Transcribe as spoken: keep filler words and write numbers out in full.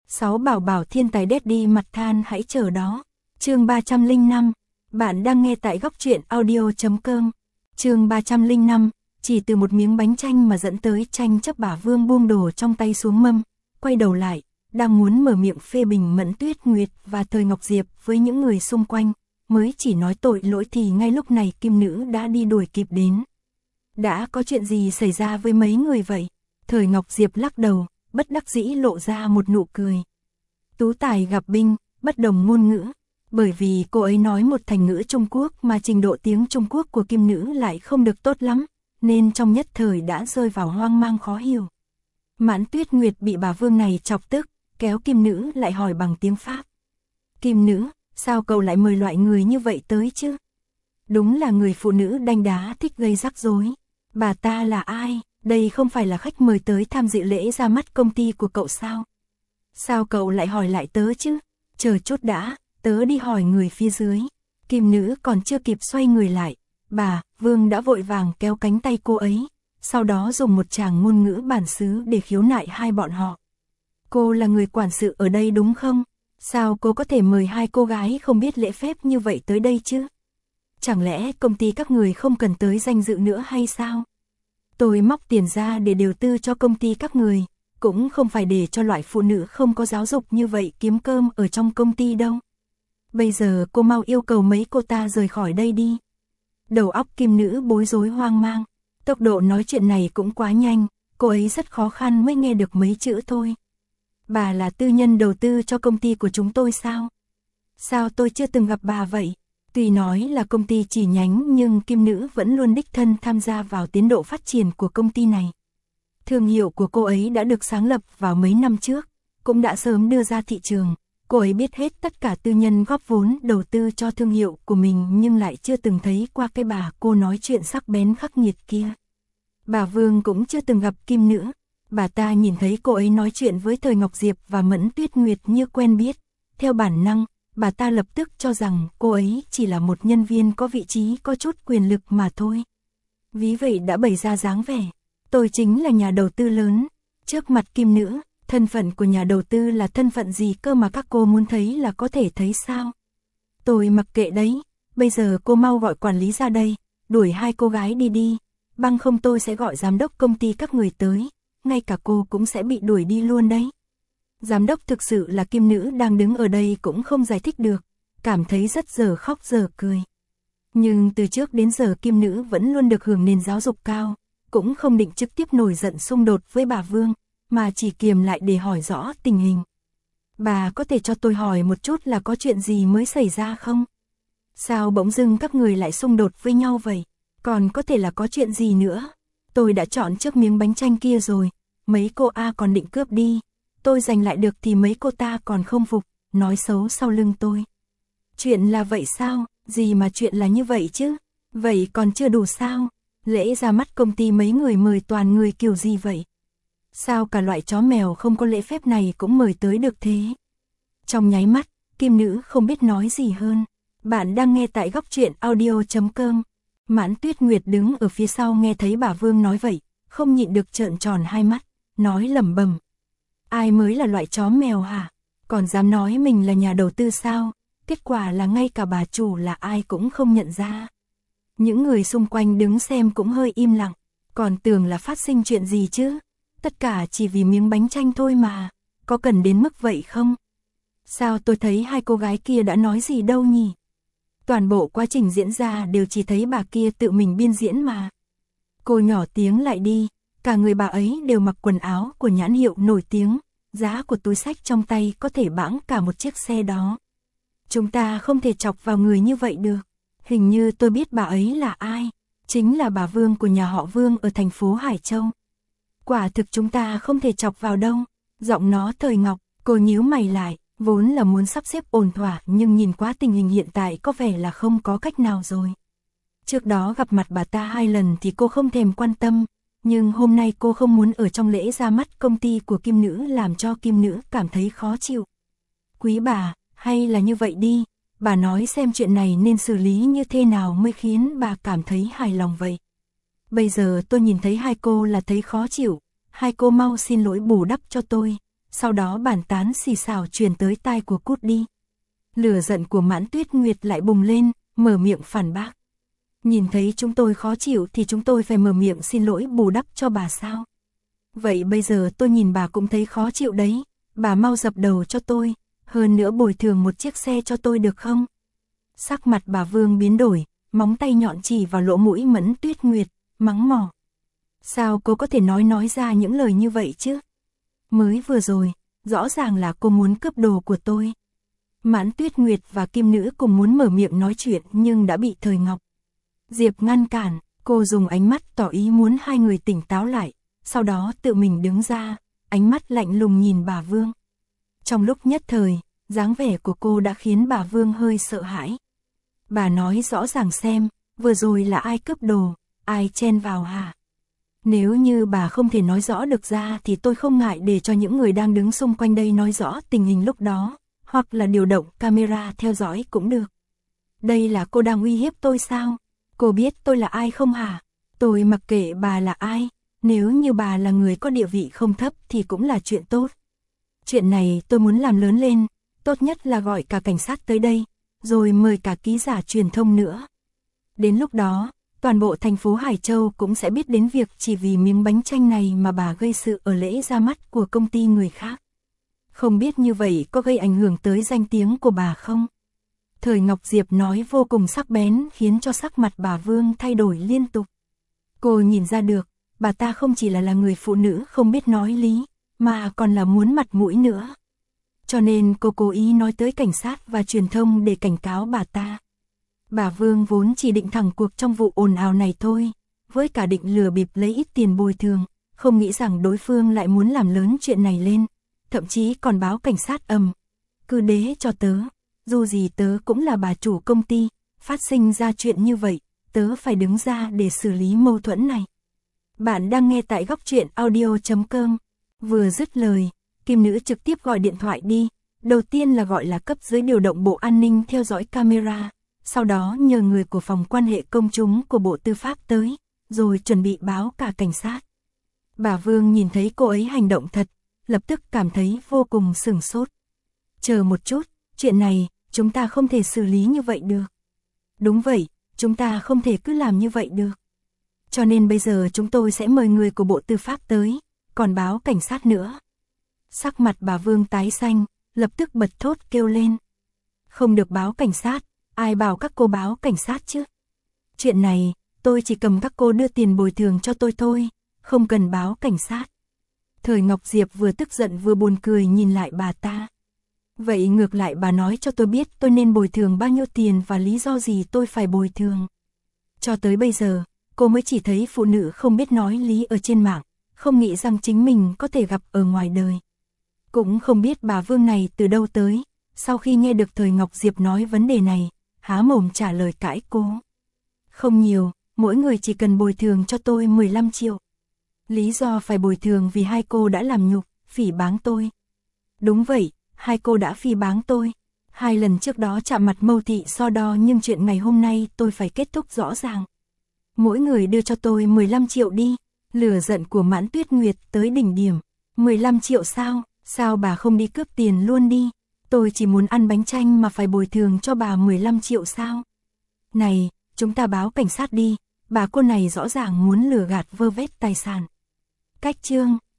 Sáu bảo bảo thiên tài Daddy mặt than hãy chờ đó. Chương ba trăm lẻ năm. Bạn đang nghe tại góc truyện audio chấm com. Chương ba trăm lẻ năm. Chỉ từ một miếng bánh chanh mà dẫn tới tranh chấp. Bà Vương buông đồ trong tay xuống mâm, quay đầu lại, đang muốn mở miệng phê bình Mẫn Tuyết Nguyệt và Thời Ngọc Diệp với những người xung quanh, mới chỉ nói tội lỗi thì ngay lúc này Kim Nữ đã đi đuổi kịp đến. Đã có chuyện gì xảy ra với mấy người vậy? Thời Ngọc Diệp lắc đầu, bất đắc dĩ lộ ra một nụ cười. Tú tài gặp binh, bất đồng ngôn ngữ. Bởi vì cô ấy nói một thành ngữ Trung Quốc mà trình độ tiếng Trung Quốc của Kim Nữ lại không được tốt lắm, nên trong nhất thời đã rơi vào hoang mang khó hiểu. Mãn Tuyết Nguyệt bị bà Vương này chọc tức, kéo Kim Nữ lại hỏi bằng tiếng Pháp. Kim Nữ, sao cậu lại mời loại người như vậy tới chứ? Đúng là người phụ nữ đanh đá thích gây rắc rối. Bà ta là ai? Đây không phải là khách mời tới tham dự lễ ra mắt công ty của cậu sao? Sao cậu lại hỏi lại tớ chứ? Chờ chút đã, tớ đi hỏi người phía dưới. Kim Nữ còn chưa kịp xoay người lại, bà, Vương đã vội vàng kéo cánh tay cô ấy, sau đó dùng một tràng ngôn ngữ bản xứ để khiếu nại hai bọn họ. Cô là người quản sự ở đây đúng không? Sao cô có thể mời hai cô gái không biết lễ phép như vậy tới đây chứ? Chẳng lẽ công ty các người không cần tới danh dự nữa hay sao? Tôi móc tiền ra để đầu tư cho công ty các người, cũng không phải để cho loại phụ nữ không có giáo dục như vậy kiếm cơm ở trong công ty đâu. Bây giờ cô mau yêu cầu mấy cô ta rời khỏi đây đi. Đầu óc Kim Nữ bối rối hoang mang, tốc độ nói chuyện này cũng quá nhanh, cô ấy rất khó khăn mới nghe được mấy chữ thôi. Bà là tư nhân đầu tư cho công ty của chúng tôi sao? Sao tôi chưa từng gặp bà vậy? Tuy nói là công ty chỉ nhánh nhưng Kim Nữ vẫn luôn đích thân tham gia vào tiến độ phát triển của công ty này. Thương hiệu của cô ấy đã được sáng lập vào mấy năm trước, cũng đã sớm đưa ra thị trường. Cô ấy biết hết tất cả tư nhân góp vốn đầu tư cho thương hiệu của mình nhưng lại chưa từng thấy qua cái bà cô nói chuyện sắc bén khắc nghiệt kia. Bà Vương cũng chưa từng gặp Kim Nữ. Bà ta nhìn thấy cô ấy nói chuyện với Thời Ngọc Diệp và Mẫn Tuyết Nguyệt như quen biết. Theo bản năng, bà ta lập tức cho rằng cô ấy chỉ là một nhân viên có vị trí có chút quyền lực mà thôi. Ví vậy đã bày ra dáng vẻ. Tôi chính là nhà đầu tư lớn. Trước mặt Kim Nữ, thân phận của nhà đầu tư là thân phận gì cơ mà các cô muốn thấy là có thể thấy sao? Tôi mặc kệ đấy, bây giờ cô mau gọi quản lý ra đây, đuổi hai cô gái đi đi, bằng không tôi sẽ gọi giám đốc công ty các người tới, ngay cả cô cũng sẽ bị đuổi đi luôn đấy. Giám đốc thực sự là Kim Nữ đang đứng ở đây cũng không giải thích được, cảm thấy rất dở khóc dở cười. Nhưng từ trước đến giờ Kim Nữ vẫn luôn được hưởng nền giáo dục cao, cũng không định trực tiếp nổi giận xung đột với bà Vương, mà chỉ kiềm lại để hỏi rõ tình hình. Bà có thể cho tôi hỏi một chút là có chuyện gì mới xảy ra không? Sao bỗng dưng các người lại xung đột với nhau vậy? Còn có thể là có chuyện gì nữa? Tôi đã chọn trước miếng bánh chanh kia rồi, mấy cô A còn định cướp đi. Tôi giành lại được thì mấy cô ta còn không phục, nói xấu sau lưng tôi. Chuyện là vậy sao? Gì mà chuyện là như vậy chứ? Vậy còn chưa đủ sao? Lễ ra mắt công ty mấy người mời toàn người kiểu gì vậy? Sao cả loại chó mèo không có lễ phép này cũng mời tới được thế? Trong nháy mắt, Kim Nữ không biết nói gì hơn. Bạn đang nghe tại góc truyện audio chấm com. Mãn Tuyết Nguyệt đứng ở phía sau nghe thấy bà Vương nói vậy, không nhịn được trợn tròn hai mắt, nói lẩm bẩm. Ai mới là loại chó mèo hả? Còn dám nói mình là nhà đầu tư sao? Kết quả là ngay cả bà chủ là ai cũng không nhận ra. Những người xung quanh đứng xem cũng hơi im lặng, còn tưởng là phát sinh chuyện gì chứ? Tất cả chỉ vì miếng bánh chanh thôi mà, có cần đến mức vậy không? Sao tôi thấy hai cô gái kia đã nói gì đâu nhỉ? Toàn bộ quá trình diễn ra đều chỉ thấy bà kia tự mình biên diễn mà. Cô nhỏ tiếng lại đi, cả người bà ấy đều mặc quần áo của nhãn hiệu nổi tiếng, giá của túi xách trong tay có thể bãng cả một chiếc xe đó. Chúng ta không thể chọc vào người như vậy được. Hình như tôi biết bà ấy là ai, chính là bà Vương của nhà họ Vương ở thành phố Hải Châu. Quả thực chúng ta không thể chọc vào đâu. Giọng nó Thời Ngọc, cô nhíu mày lại, vốn là muốn sắp xếp ổn thỏa nhưng nhìn qua tình hình hiện tại có vẻ là không có cách nào rồi. Trước đó gặp mặt bà ta hai lần thì cô không thèm quan tâm, nhưng hôm nay cô không muốn ở trong lễ ra mắt công ty của Kim Nữ làm cho Kim Nữ cảm thấy khó chịu. Quý bà, hay là như vậy đi, bà nói xem chuyện này nên xử lý như thế nào mới khiến bà cảm thấy hài lòng vậy. Bây giờ tôi nhìn thấy hai cô là thấy khó chịu, hai cô mau xin lỗi bù đắp cho tôi, sau đó bàn tán xì xào truyền tới tai của Cút đi. Lửa giận của Mãn Tuyết Nguyệt lại bùng lên, mở miệng phản bác. Nhìn thấy chúng tôi khó chịu thì chúng tôi phải mở miệng xin lỗi bù đắp cho bà sao? Vậy bây giờ tôi nhìn bà cũng thấy khó chịu đấy, bà mau dập đầu cho tôi, hơn nữa bồi thường một chiếc xe cho tôi được không? Sắc mặt bà Vương biến đổi, móng tay nhọn chỉ vào lỗ mũi Mẫn Tuyết Nguyệt, mắng mỏ. Sao cô có thể nói nói ra những lời như vậy chứ? Mới vừa rồi, rõ ràng là cô muốn cướp đồ của tôi. Mãn Tuyết Nguyệt và Kim Nữ cùng muốn mở miệng nói chuyện nhưng đã bị Thời Ngọc Diệp ngăn cản, cô dùng ánh mắt tỏ ý muốn hai người tỉnh táo lại, sau đó tự mình đứng ra, ánh mắt lạnh lùng nhìn bà Vương. Trong lúc nhất thời, dáng vẻ của cô đã khiến bà Vương hơi sợ hãi. Bà nói rõ ràng xem, vừa rồi là ai cướp đồ, ai chen vào hả? Nếu như bà không thể nói rõ được ra thì tôi không ngại để cho những người đang đứng xung quanh đây nói rõ tình hình lúc đó, hoặc là điều động camera theo dõi cũng được. Đây là cô đang uy hiếp tôi sao? Cô biết tôi là ai không hả? Tôi mặc kệ bà là ai, nếu như bà là người có địa vị không thấp thì cũng là chuyện tốt. Chuyện này tôi muốn làm lớn lên, tốt nhất là gọi cả cảnh sát tới đây, rồi mời cả ký giả truyền thông nữa. Đến lúc đó, toàn bộ thành phố Hải Châu cũng sẽ biết đến việc chỉ vì miếng bánh chanh này mà bà gây sự ở lễ ra mắt của công ty người khác. Không biết như vậy có gây ảnh hưởng tới danh tiếng của bà không? Thời Ngọc Diệp nói vô cùng sắc bén khiến cho sắc mặt bà Vương thay đổi liên tục. Cô nhìn ra được, bà ta không chỉ là là người phụ nữ không biết nói lý, mà còn là muốn mặt mũi nữa. Cho nên cô cố ý nói tới cảnh sát và truyền thông để cảnh cáo bà ta. Bà Vương vốn chỉ định thẳng cuộc trong vụ ồn ào này thôi, với cả định lừa bịp lấy ít tiền bồi thường, không nghĩ rằng đối phương lại muốn làm lớn chuyện này lên, thậm chí còn báo cảnh sát ầm. Cứ đế cho tớ, dù gì tớ cũng là bà chủ công ty, phát sinh ra chuyện như vậy, tớ phải đứng ra để xử lý mâu thuẫn này. Bạn đang nghe tại góc truyện audio chấm com. Vừa dứt lời, Kim Nữ trực tiếp gọi điện thoại đi, đầu tiên là gọi là cấp dưới điều động bộ an ninh theo dõi camera, sau đó nhờ người của phòng quan hệ công chúng của Bộ Tư pháp tới, rồi chuẩn bị báo cả cảnh sát. Bà Vương nhìn thấy cô ấy hành động thật, lập tức cảm thấy vô cùng sửng sốt. Chờ một chút, chuyện này, chúng ta không thể xử lý như vậy được. Đúng vậy, chúng ta không thể cứ làm như vậy được. Cho nên bây giờ chúng tôi sẽ mời người của Bộ Tư pháp tới, còn báo cảnh sát nữa. Sắc mặt bà Vương tái xanh, lập tức bật thốt kêu lên. Không được báo cảnh sát, ai bảo các cô báo cảnh sát chứ? Chuyện này, tôi chỉ cầm các cô đưa tiền bồi thường cho tôi thôi, không cần báo cảnh sát. Thời Ngọc Diệp vừa tức giận vừa buồn cười nhìn lại bà ta. Vậy ngược lại bà nói cho tôi biết tôi nên bồi thường bao nhiêu tiền và lý do gì tôi phải bồi thường. Cho tới bây giờ, cô mới chỉ thấy phụ nữ không biết nói lý ở trên mạng, không nghĩ rằng chính mình có thể gặp ở ngoài đời. Cũng không biết bà Vương này từ đâu tới, sau khi nghe được Thời Ngọc Diệp nói vấn đề này, há mồm trả lời cãi cô. Không nhiều, mỗi người chỉ cần bồi thường cho tôi mười lăm triệu. Lý do phải bồi thường vì hai cô đã làm nhục, phỉ báng tôi. Đúng vậy, hai cô đã phỉ báng tôi. Hai lần trước đó chạm mặt mâu thị so đo nhưng chuyện ngày hôm nay tôi phải kết thúc rõ ràng. Mỗi người đưa cho tôi mười lăm triệu đi. Lửa giận của Mãn Tuyết Nguyệt tới đỉnh điểm. mười lăm triệu sao? Sao bà không đi cướp tiền luôn đi? Tôi chỉ muốn ăn bánh chanh mà phải bồi thường cho bà mười lăm triệu sao? Này, chúng ta báo cảnh sát đi. Bà cô này rõ ràng muốn lừa gạt vơ vét tài sản. Cách chương